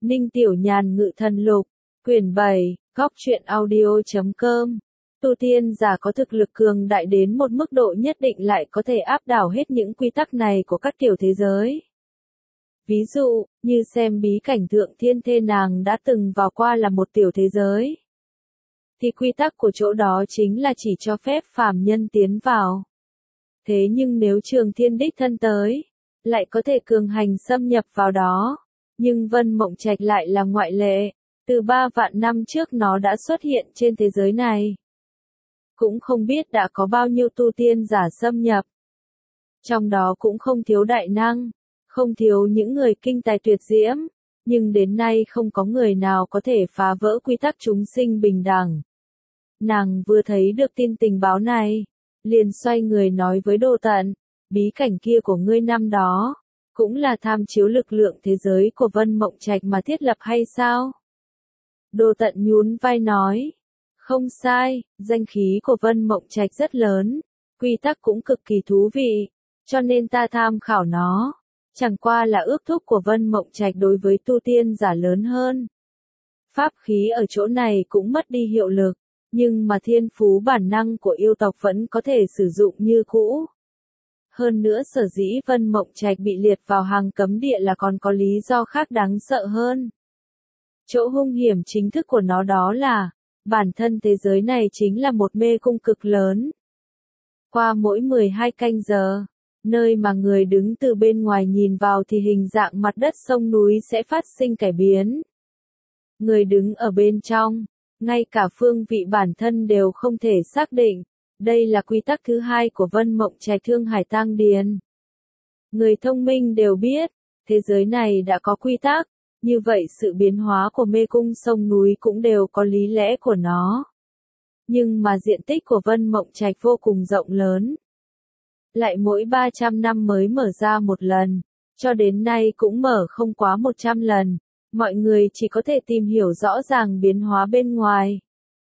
Ninh Tiểu Nhàn Ngự Thần Lục, quyển 7, góc truyện audio.com. Tu tiên giả có thực lực cường đại đến một mức độ nhất định lại có thể áp đảo hết những quy tắc này của các tiểu thế giới. Ví dụ, như xem bí cảnh Thượng Thiên Thê nàng đã từng vào qua là một tiểu thế giới. Thì quy tắc của chỗ đó chính là chỉ cho phép phàm nhân tiến vào. Thế nhưng nếu Trường Thiên đích thân tới, lại có thể cường hành xâm nhập vào đó. Nhưng Vân Mộng Trạch lại là ngoại lệ, từ 3 vạn năm trước nó đã xuất hiện trên thế giới này. Cũng không biết đã có bao nhiêu tu tiên giả xâm nhập. Trong đó cũng không thiếu đại năng, không thiếu những người kinh tài tuyệt diễm, nhưng đến nay không có người nào có thể phá vỡ quy tắc chúng sinh bình đẳng. Nàng vừa thấy được tin tình báo này, liền xoay người nói với Đồ Tận, bí cảnh kia của ngươi năm đó, cũng là tham chiếu lực lượng thế giới của Vân Mộng Trạch mà thiết lập hay sao? Đồ Tận nhún vai nói, không sai, danh khí của Vân Mộng Trạch rất lớn, quy tắc cũng cực kỳ thú vị, cho nên ta tham khảo nó, chẳng qua là ước thúc của Vân Mộng Trạch đối với tu tiên giả lớn hơn. Pháp khí ở chỗ này cũng mất đi hiệu lực, nhưng mà thiên phú bản năng của yêu tộc vẫn có thể sử dụng như cũ. Hơn nữa sở dĩ Vân Mộng Trạch bị liệt vào hàng cấm địa là còn có lý do khác đáng sợ hơn. Chỗ hung hiểm chính thức của nó đó là, bản thân thế giới này chính là một mê cung cực lớn. Qua mỗi 12 canh giờ, nơi mà người đứng từ bên ngoài nhìn vào thì hình dạng mặt đất sông núi sẽ phát sinh cải biến. Người đứng ở bên trong, ngay cả phương vị bản thân đều không thể xác định. Đây là quy tắc thứ hai của Vân Mộng Trạch Thương Hải Tang Điền. Người thông minh đều biết, thế giới này đã có quy tắc, như vậy sự biến hóa của mê cung sông núi cũng đều có lý lẽ của nó. Nhưng mà diện tích của Vân Mộng Trạch vô cùng rộng lớn. Lại mỗi 300 năm mới mở ra một lần, cho đến nay cũng mở không quá 100 lần, mọi người chỉ có thể tìm hiểu rõ ràng biến hóa bên ngoài.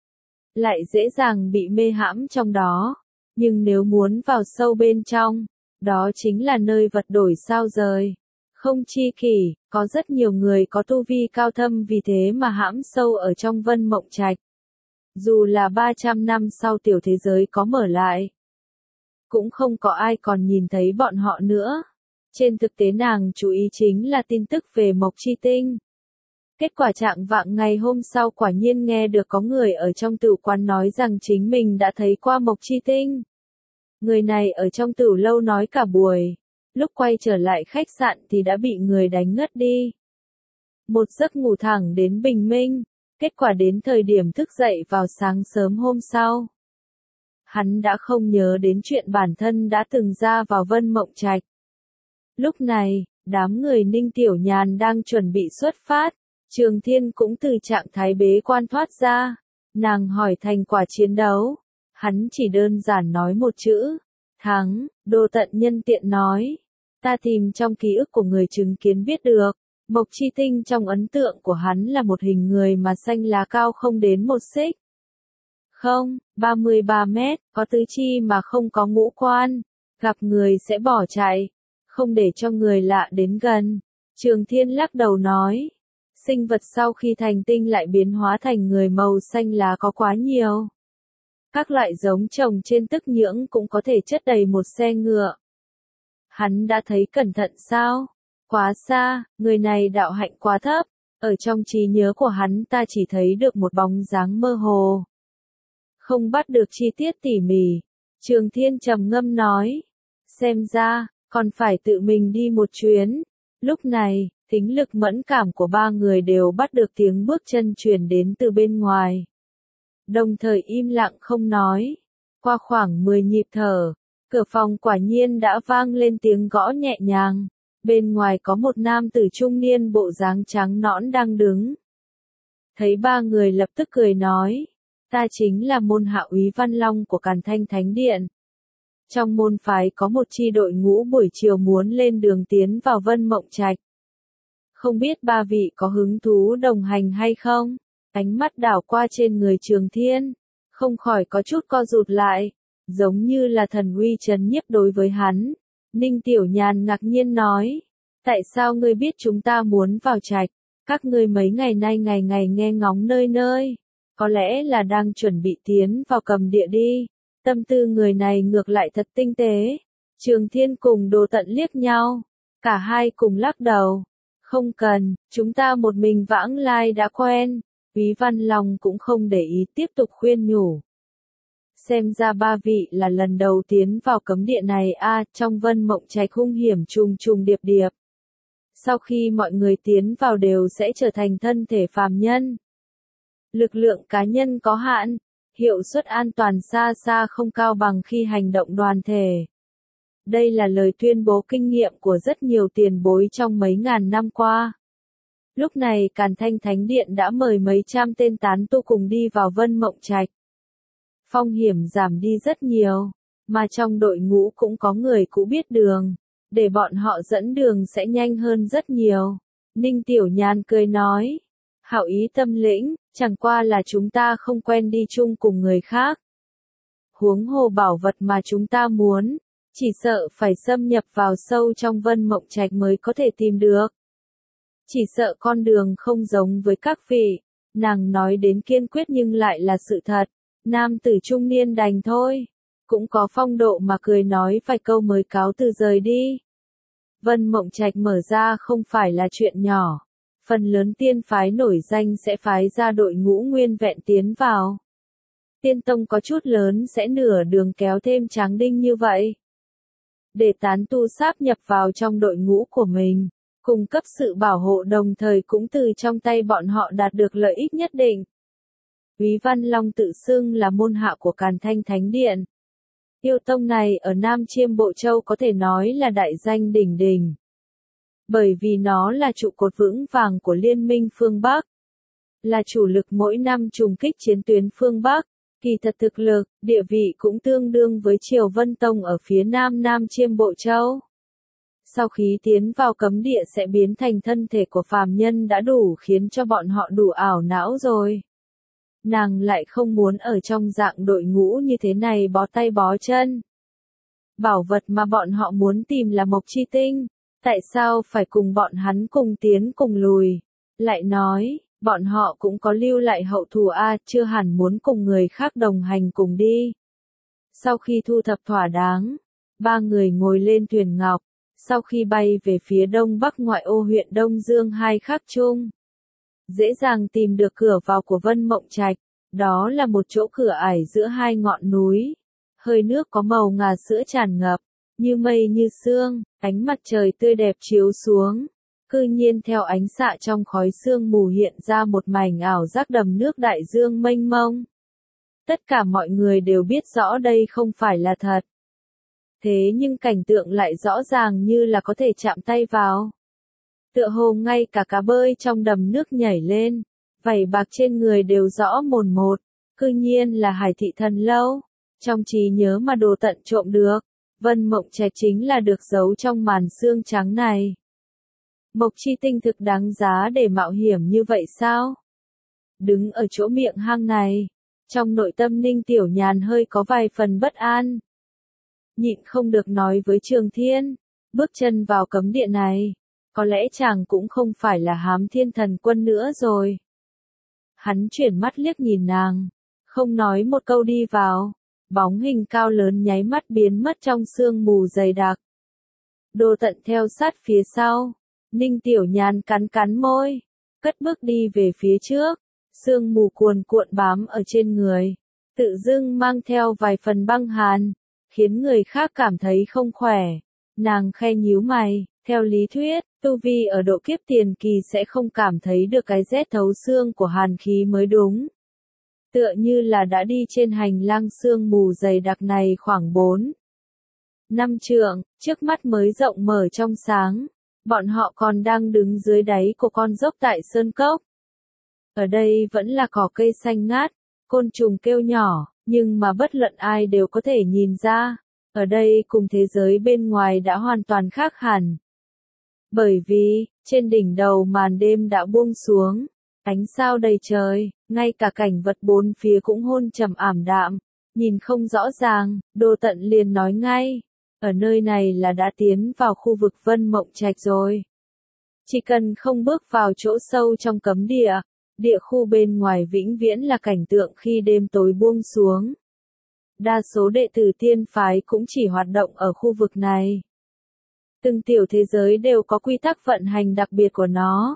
Lại dễ dàng bị mê hãm trong đó, nhưng nếu muốn vào sâu bên trong, đó chính là nơi vật đổi sao rời. Không chi kỷ, có rất nhiều người có tu vi cao thâm vì thế mà hãm sâu ở trong Vân Mộng Trạch. Dù là 300 năm sau tiểu thế giới có mở lại, cũng không có ai còn nhìn thấy bọn họ nữa. Trên thực tế nàng chú ý chính là tin tức về Mộc Chi Tinh. Kết quả trạng vạng ngày hôm sau quả nhiên nghe được có người ở trong tửu quán nói rằng chính mình đã thấy qua Mộc Chi Tinh. Người này ở trong tửu lâu nói cả buổi, lúc quay trở lại khách sạn thì đã bị người đánh ngất đi. Một giấc ngủ thẳng đến bình minh, kết quả đến thời điểm thức dậy vào sáng sớm hôm sau. Hắn đã không nhớ đến chuyện bản thân đã từng ra vào Vân Mộng Trạch. Lúc này, đám người Ninh Tiểu Nhàn đang chuẩn bị xuất phát. Trường Thiên cũng từ trạng thái bế quan thoát ra, nàng hỏi thành quả chiến đấu, hắn chỉ đơn giản nói một chữ, thắng. Đồ Tận nhân tiện nói, ta tìm trong ký ức của người chứng kiến biết được, Mộc Chi Tinh trong ấn tượng của hắn là một hình người mà xanh lá cao không đến 1 xích. Không, 33 mét, có tứ chi mà không có ngũ quan, gặp người sẽ bỏ chạy, không để cho người lạ đến gần. Trường Thiên lắc đầu nói. Sinh vật sau khi thành tinh lại biến hóa thành người màu xanh lá có quá nhiều. Các loại giống trồng trên tức nhưỡng cũng có thể chất đầy một xe ngựa. Hắn đã thấy cẩn thận sao? Quá xa, người này đạo hạnh quá thấp. Ở trong trí nhớ của hắn ta chỉ thấy được một bóng dáng mơ hồ. Không bắt được chi tiết tỉ mỉ. Trường Thiên trầm ngâm nói. Xem ra, còn phải tự mình đi một chuyến. Lúc này, thính lực mẫn cảm của 3 người đều bắt được tiếng bước chân truyền đến từ bên ngoài. Đồng thời im lặng không nói. Qua khoảng 10 nhịp thở, cửa phòng quả nhiên đã vang lên tiếng gõ nhẹ nhàng. Bên ngoài có một nam tử trung niên bộ dáng trắng nõn đang đứng. Thấy 3 người lập tức cười nói, ta chính là môn hạ úy Văn Long của Càn Thanh Thánh Điện. Trong môn phái có một chi đội ngũ buổi chiều muốn lên đường tiến vào Vân Mộng Trạch. Không biết 3 vị có hứng thú đồng hành hay không? Ánh mắt đảo qua trên người Trường Thiên, không khỏi có chút co rụt lại, giống như là thần uy trấn nhiếp đối với hắn. Ninh Tiểu Nhàn ngạc nhiên nói, tại sao ngươi biết chúng ta muốn vào trạch? Các ngươi mấy ngày nay ngày ngày nghe ngóng nơi nơi, có lẽ là đang chuẩn bị tiến vào Cầm Địa đi. Tâm tư người này ngược lại thật tinh tế. Trường Thiên cùng Đồ Tận liếc nhau, cả hai cùng lắc đầu. Không cần, chúng ta một mình vãng lai đã quen. Úy Văn Long cũng không để ý tiếp tục khuyên nhủ. Xem ra ba vị là lần đầu tiến vào cấm địa này trong Vân Mộng Trạch hung hiểm trùng trùng điệp điệp. Sau khi mọi người tiến vào đều sẽ trở thành thân thể phàm nhân. Lực lượng cá nhân có hạn, hiệu suất an toàn xa xa không cao bằng khi hành động đoàn thể. Đây là lời tuyên bố kinh nghiệm của rất nhiều tiền bối trong mấy ngàn năm qua. Lúc này Càn Thanh Thánh Điện đã mời mấy trăm tên tán tu cùng đi vào Vân Mộng Trạch. Phong hiểm giảm đi rất nhiều, mà trong đội ngũ cũng có người cũ biết đường, để bọn họ dẫn đường sẽ nhanh hơn rất nhiều. Ninh Tiểu Nhàn cười nói, hảo ý tâm lĩnh, chẳng qua là chúng ta không quen đi chung cùng người khác. Huống hồ bảo vật mà chúng ta muốn, chỉ sợ phải xâm nhập vào sâu trong Vân Mộng Trạch mới có thể tìm được. Chỉ sợ con đường không giống với các vị, nàng nói đến kiên quyết nhưng lại là sự thật. Nam tử trung niên đành thôi, cũng có phong độ mà cười nói vài câu mới cáo từ rời đi. Vân Mộng Trạch mở ra không phải là chuyện nhỏ, phần lớn tiên phái nổi danh sẽ phái ra đội ngũ nguyên vẹn tiến vào. Tiên tông có chút lớn sẽ nửa đường kéo thêm tráng đinh như vậy. Để tán tu sáp nhập vào trong đội ngũ của mình, cung cấp sự bảo hộ đồng thời cũng từ trong tay bọn họ đạt được lợi ích nhất định. Úy Văn Long tự xưng là môn hạ của Càn Thanh Thánh Điện. Yêu tông này ở Nam Chiêm Bộ Châu có thể nói là đại danh đỉnh đỉnh. Bởi vì nó là trụ cột vững vàng của Liên minh phương Bắc. Là chủ lực mỗi năm trùng kích chiến tuyến phương Bắc. Kỳ thật thực lực, địa vị cũng tương đương với Triều Vân Tông ở phía Nam Nam Chiêm Bộ Châu. Sau khi tiến vào cấm địa sẽ biến thành thân thể của phàm nhân đã đủ khiến cho bọn họ đủ ảo não rồi. Nàng lại không muốn ở trong dạng đội ngũ như thế này bó tay bó chân. Bảo vật mà bọn họ muốn tìm là Mộc Chi Tinh, tại sao phải cùng bọn hắn cùng tiến cùng lùi? Lại nói, bọn họ cũng có lưu lại hậu thù chưa hẳn muốn cùng người khác đồng hành cùng đi. Sau khi thu thập thỏa đáng, ba người ngồi lên thuyền ngọc, sau khi bay về phía đông bắc ngoại ô huyện Đông Dương hai khắc chung. Dễ dàng tìm được cửa vào của Vân Mộng Trạch, đó là một chỗ cửa ải giữa hai ngọn núi. Hơi nước có màu ngà sữa tràn ngập, như mây như sương, ánh mặt trời tươi đẹp chiếu xuống. Cư nhiên theo ánh xạ trong khói sương mù hiện ra một mảnh ảo giác đầm nước đại dương mênh mông. Tất cả mọi người đều biết rõ đây không phải là thật. Thế nhưng cảnh tượng lại rõ ràng như là có thể chạm tay vào. Tựa hồ ngay cả cá bơi trong đầm nước nhảy lên, vảy bạc trên người đều rõ mồn một, cư nhiên là Hải Thị Thần Lâu. Trong trí nhớ mà Đồ Tận trộm được, Vân Mộng Trạch chính là được giấu trong màn sương trắng này. Mộc Chi Tinh thực đáng giá để mạo hiểm như vậy sao? Đứng ở chỗ miệng hang này, trong nội tâm Ninh Tiểu Nhàn hơi có vài phần bất an. Nhịn không được nói với Trường Thiên, bước chân vào cấm địa này, có lẽ chàng cũng không phải là Hám Thiên Thần Quân nữa rồi. Hắn chuyển mắt liếc nhìn nàng, không nói một câu đi vào, bóng hình cao lớn nháy mắt biến mất trong sương mù dày đặc. Đồ Tận theo sát phía sau, Ninh Tiểu Nhàn cắn cắn môi, cất bước đi về phía trước, sương mù cuồn cuộn bám ở trên người, tự dưng mang theo vài phần băng hàn, khiến người khác cảm thấy không khỏe. Nàng khe nhíu mày, theo lý thuyết, tu vi ở độ kiếp tiền kỳ sẽ không cảm thấy được cái rét thấu xương của hàn khí mới đúng. Tựa như là đã đi trên hành lang sương mù dày đặc này khoảng 4-5 trượng, trước mắt mới rộng mở trong sáng, bọn họ còn đang đứng dưới đáy của con dốc tại Sơn Cốc. Ở đây vẫn là cỏ cây xanh ngát, côn trùng kêu nhỏ, nhưng mà bất luận ai đều có thể nhìn ra, ở đây cùng thế giới bên ngoài đã hoàn toàn khác hẳn. Bởi vì, trên đỉnh đầu màn đêm đã buông xuống, ánh sao đầy trời, ngay cả cảnh vật bốn phía cũng hôn trầm ảm đạm, nhìn không rõ ràng. Đồ Tận liền nói ngay, ở nơi này là đã tiến vào khu vực Vân Mộng Trạch rồi. Chỉ cần không bước vào chỗ sâu trong cấm địa, địa khu bên ngoài vĩnh viễn là cảnh tượng khi đêm tối buông xuống. Đa số đệ tử tiên phái cũng chỉ hoạt động ở khu vực này. Từng tiểu thế giới đều có quy tắc vận hành đặc biệt của nó.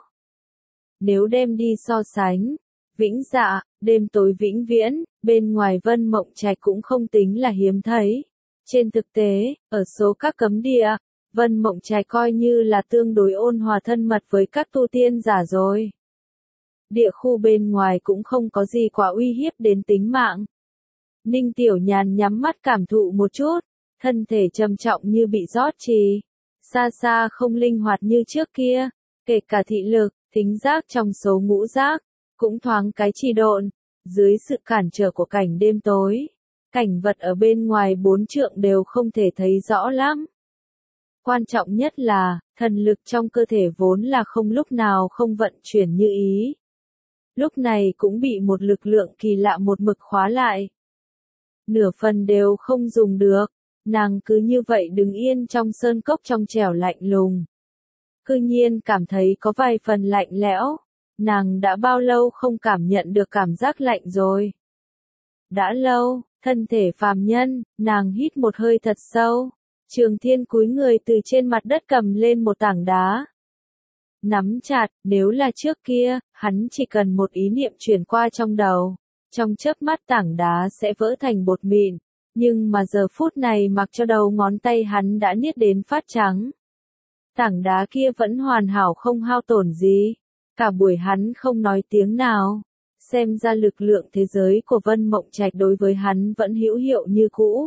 Nếu đem đi so sánh, Vĩnh Dạ, đêm tối vĩnh viễn, bên ngoài Vân Mộng Trạch cũng không tính là hiếm thấy. Trên thực tế, ở số các cấm địa, Vân Mộng Trạch coi như là tương đối ôn hòa thân mật với các tu tiên giả rồi. Địa khu bên ngoài cũng không có gì quá uy hiếp đến tính mạng. Ninh Tiểu Nhàn nhắm mắt cảm thụ một chút, thân thể trầm trọng như bị rót trì, xa xa không linh hoạt như trước kia, kể cả thị lực, thính giác trong số ngũ giác, cũng thoáng cái trì độn, dưới sự cản trở của cảnh đêm tối. Cảnh vật ở bên ngoài 4 trượng đều không thể thấy rõ lắm. Quan trọng nhất là, thần lực trong cơ thể vốn là không lúc nào không vận chuyển như ý. Lúc này cũng bị một lực lượng kỳ lạ một mực khóa lại. Nửa phần đều không dùng được, nàng cứ như vậy đứng yên trong sơn cốc trong trẻo lạnh lùng. Cư nhiên cảm thấy có vài phần lạnh lẽo, nàng đã bao lâu không cảm nhận được cảm giác lạnh rồi. Đã lâu, thân thể phàm nhân, nàng hít một hơi thật sâu. Trường Thiên cúi người từ trên mặt đất cầm lên một tảng đá. Nắm chặt, nếu là trước kia, hắn chỉ cần một ý niệm chuyển qua trong đầu. Trong chớp mắt tảng đá sẽ vỡ thành bột mịn. Nhưng mà giờ phút này mặc cho đầu ngón tay hắn đã niết đến phát trắng. Tảng đá kia vẫn hoàn hảo không hao tổn gì. Cả buổi hắn không nói tiếng nào. Xem ra lực lượng thế giới của Vân Mộng Trạch đối với hắn vẫn hữu hiệu như cũ.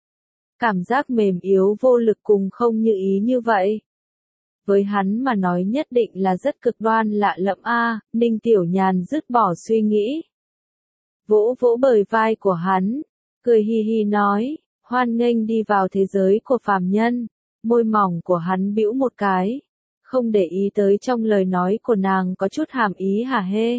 Cảm giác mềm yếu vô lực cùng không như ý như vậy. Với hắn mà nói nhất định là rất cực đoan lạ lẫm a. Ninh Tiểu Nhàn dứt bỏ suy nghĩ. Vỗ vỗ bờ vai của hắn, cười hi hi nói, hoan nghênh đi vào thế giới của phàm nhân. Môi mỏng của hắn bĩu một cái, không để ý tới trong lời nói của nàng có chút hàm ý hả hê.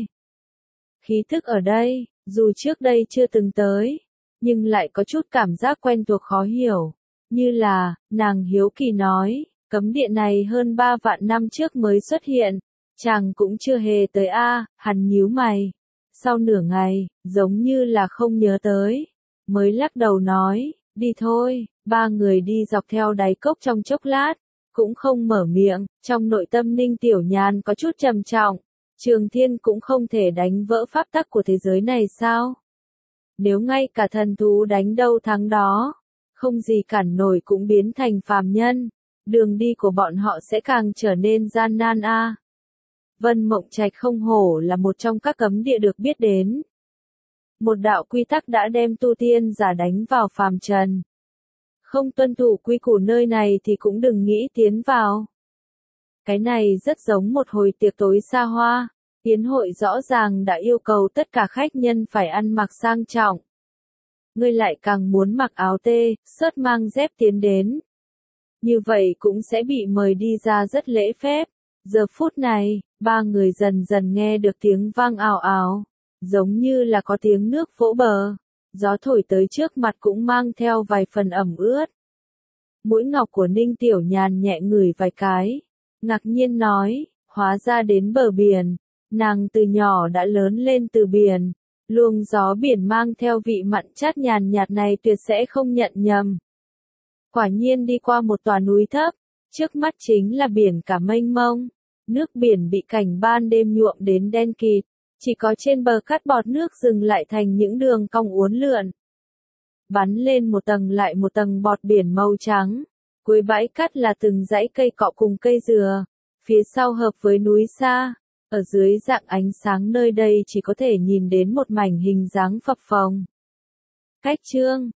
Khí thức ở đây, dù trước đây chưa từng tới, nhưng lại có chút cảm giác quen thuộc khó hiểu. Như là, nàng hiếu kỳ nói, cấm địa này hơn 3 vạn năm trước mới xuất hiện, chàng cũng chưa hề tới a. Hắn nhíu mày. Sau nửa ngày, giống như là không nhớ tới, mới lắc đầu nói, đi thôi. Ba người đi dọc theo đáy cốc trong chốc lát, cũng không mở miệng, trong nội tâm Ninh Tiểu Nhàn có chút trầm trọng. Trường Thiên cũng không thể đánh vỡ pháp tắc của thế giới này sao? Nếu ngay cả thần thú đánh đâu thắng đó, không gì cản nổi cũng biến thành phàm nhân, đường đi của bọn họ sẽ càng trở nên gian nan a. Vân Mộng Trạch không hổ là một trong các cấm địa được biết đến. Một đạo quy tắc đã đem tu tiên giả đánh vào phàm trần. Không tuân thủ quy củ nơi này thì cũng đừng nghĩ tiến vào. Cái này rất giống một hồi tiệc tối xa hoa. Yến hội rõ ràng đã yêu cầu tất cả khách nhân phải ăn mặc sang trọng. Ngươi lại càng muốn mặc áo tê, sớt mang dép tiến đến. Như vậy cũng sẽ bị mời đi ra rất lễ phép. Giờ phút này, ba người dần dần nghe được tiếng vang ào ào, giống như là có tiếng nước vỗ bờ. Gió thổi tới trước mặt cũng mang theo vài phần ẩm ướt. Mũi ngọc của Ninh Tiểu Nhàn nhẹ ngửi vài cái, ngạc nhiên nói, hóa ra đến bờ biển. Nàng từ nhỏ đã lớn lên từ biển, luồng gió biển mang theo vị mặn chát nhàn nhạt này tuyệt sẽ không nhận nhầm. Quả nhiên đi qua một tòa núi thấp, trước mắt chính là biển cả mênh mông, nước biển bị cảnh ban đêm nhuộm đến đen kịt, chỉ có trên bờ cát bọt nước dừng lại thành những đường cong uốn lượn. Bắn lên một tầng lại một tầng bọt biển màu trắng, cuối bãi cát là từng dãy cây cọ cùng cây dừa, phía sau hợp với núi xa. Ở dưới dạng ánh sáng nơi đây chỉ có thể nhìn đến một mảnh hình dáng phập phồng. Cách chương